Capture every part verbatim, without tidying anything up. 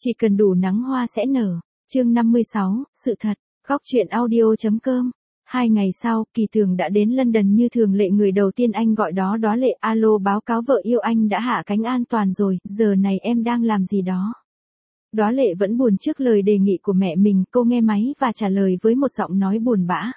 Chỉ cần đủ nắng hoa sẽ nở. Chương năm mươi sáu, sự thật. Góc truyện audio.com. Hai ngày sau, Kỳ Tường đã đến London như thường lệ, người đầu tiên anh gọi đó đó Lệ. Alo, báo cáo vợ yêu anh đã hạ cánh an toàn rồi, giờ này em đang làm gì đó? Đó Lệ vẫn buồn trước lời đề nghị của mẹ mình, cô nghe máy và trả lời với một giọng nói buồn bã.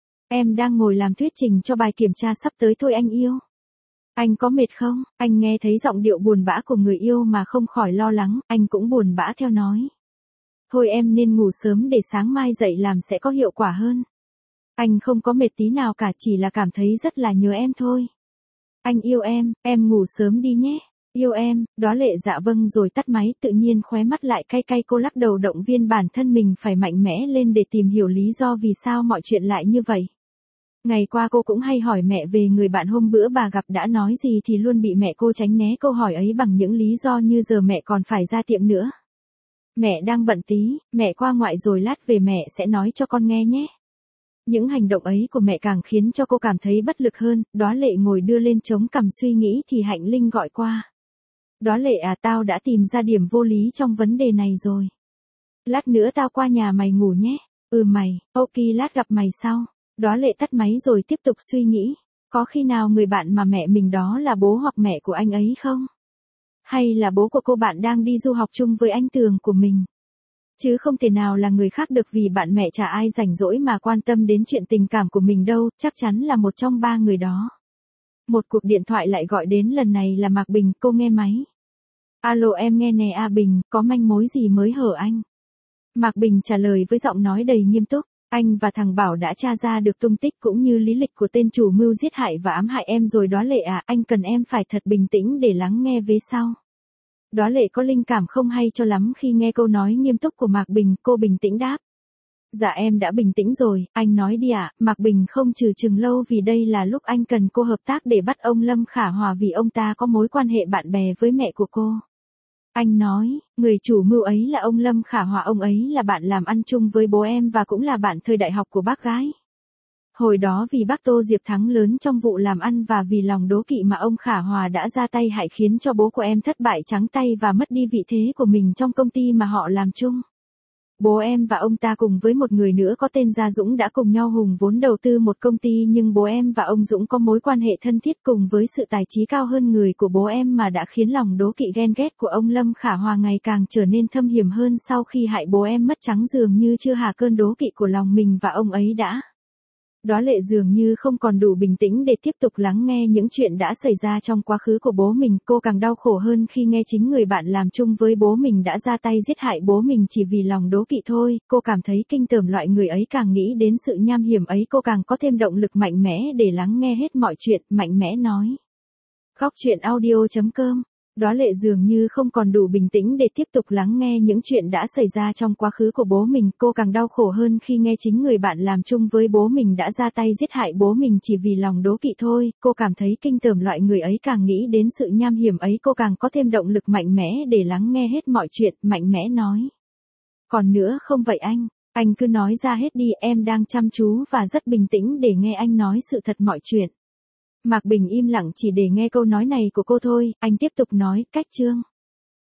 Em đang ngồi làm thuyết trình cho bài kiểm tra sắp tới thôi anh yêu. Anh có mệt không? Anh nghe thấy giọng điệu buồn bã của người yêu mà không khỏi lo lắng, anh cũng buồn bã theo nói. Thôi em nên ngủ sớm để sáng mai dậy làm sẽ có hiệu quả hơn. Anh không có mệt tí nào cả, chỉ là cảm thấy rất là nhớ em thôi. Anh yêu em, em ngủ sớm đi nhé. Yêu em, đó Lệ dạ vâng rồi tắt máy, tự nhiên khóe mắt lại cay cay, cô lắc đầu động viên bản thân mình phải mạnh mẽ lên để tìm hiểu lý do vì sao mọi chuyện lại như vậy. Ngày qua cô cũng hay hỏi mẹ về người bạn hôm bữa bà gặp, đã nói gì thì luôn bị mẹ cô tránh né câu hỏi ấy bằng những lý do như giờ mẹ còn phải ra tiệm nữa. Mẹ đang bận tí, mẹ qua ngoại rồi lát về mẹ sẽ nói cho con nghe nhé. Những hành động ấy của mẹ càng khiến cho cô cảm thấy bất lực hơn. Đó Lệ ngồi đưa lên chống cằm suy nghĩ thì Hạnh Linh gọi qua. Đó Lệ à, tao đã tìm ra điểm vô lý trong vấn đề này rồi. Lát nữa tao qua nhà mày ngủ nhé. Ừ mày, ok, lát gặp mày sau. Đó Lệ tắt máy rồi tiếp tục suy nghĩ. Có khi nào người bạn mà mẹ mình đó là bố hoặc mẹ của anh ấy không? Hay là bố của cô bạn đang đi du học chung với anh Tường của mình? Chứ không thể nào là người khác được, vì bạn mẹ chả ai rảnh rỗi mà quan tâm đến chuyện tình cảm của mình đâu, chắc chắn là một trong ba người đó. Một cuộc điện thoại lại gọi đến, lần này là Mạc Bình, cô nghe máy. Alo em nghe nè A Bình, có manh mối gì mới hở anh? Mạc Bình trả lời với giọng nói đầy nghiêm túc. Anh và thằng Bảo đã tra ra được tung tích cũng như lý lịch của tên chủ mưu giết hại và ám hại em rồi đó Lệ à, anh cần em phải thật bình tĩnh để lắng nghe vế sau. Đó Lệ có linh cảm không hay cho lắm khi nghe câu nói nghiêm túc của Mạc Bình, cô bình tĩnh đáp. Dạ em đã bình tĩnh rồi, anh nói đi ạ. Mạc Bình không trừ chừng lâu vì đây là lúc anh cần cô hợp tác để bắt ông Lâm Khả Hòa vì ông ta có mối quan hệ bạn bè với mẹ của cô. Anh nói, người chủ mưu ấy là ông Lâm Khả Hòa, ông ấy là bạn làm ăn chung với bố em và cũng là bạn thời đại học của bác gái. Hồi đó vì bác Tô Diệp thắng lớn trong vụ làm ăn và vì lòng đố kỵ mà ông Khả Hòa đã ra tay hại khiến cho bố của em thất bại trắng tay và mất đi vị thế của mình trong công ty mà họ làm chung. Bố em và ông ta cùng với một người nữa có tên Gia Dũng đã cùng nhau hùng vốn đầu tư một công ty, nhưng bố em và ông Dũng có mối quan hệ thân thiết cùng với sự tài trí cao hơn người của bố em mà đã khiến lòng đố kỵ ghen ghét của ông Lâm Khả Hòa ngày càng trở nên thâm hiểm hơn. Sau khi hại bố em mất trắng, dường như chưa hà cơn đố kỵ của lòng mình và ông ấy đã. Đó Lệ dường như không còn đủ bình tĩnh để tiếp tục lắng nghe những chuyện đã xảy ra trong quá khứ của bố mình, cô càng đau khổ hơn khi nghe chính người bạn làm chung với bố mình đã ra tay giết hại bố mình chỉ vì lòng đố kỵ thôi, cô cảm thấy kinh tởm, loại người ấy càng nghĩ đến sự nham hiểm ấy cô càng có thêm động lực mạnh mẽ để lắng nghe hết mọi chuyện, mạnh mẽ nói. Góc truyện audio.com. Đó Lệ dường như không còn đủ bình tĩnh để tiếp tục lắng nghe những chuyện đã xảy ra trong quá khứ của bố mình, cô càng đau khổ hơn khi nghe chính người bạn làm chung với bố mình đã ra tay giết hại bố mình chỉ vì lòng đố kỵ thôi, cô cảm thấy kinh tởm, loại người ấy càng nghĩ đến sự nham hiểm ấy cô càng có thêm động lực mạnh mẽ để lắng nghe hết mọi chuyện, mạnh mẽ nói. Còn nữa không vậy anh, anh cứ nói ra hết đi, em đang chăm chú và rất bình tĩnh để nghe anh nói sự thật mọi chuyện. Mạc Bình im lặng chỉ để nghe câu nói này của cô thôi, anh tiếp tục nói, cách chương.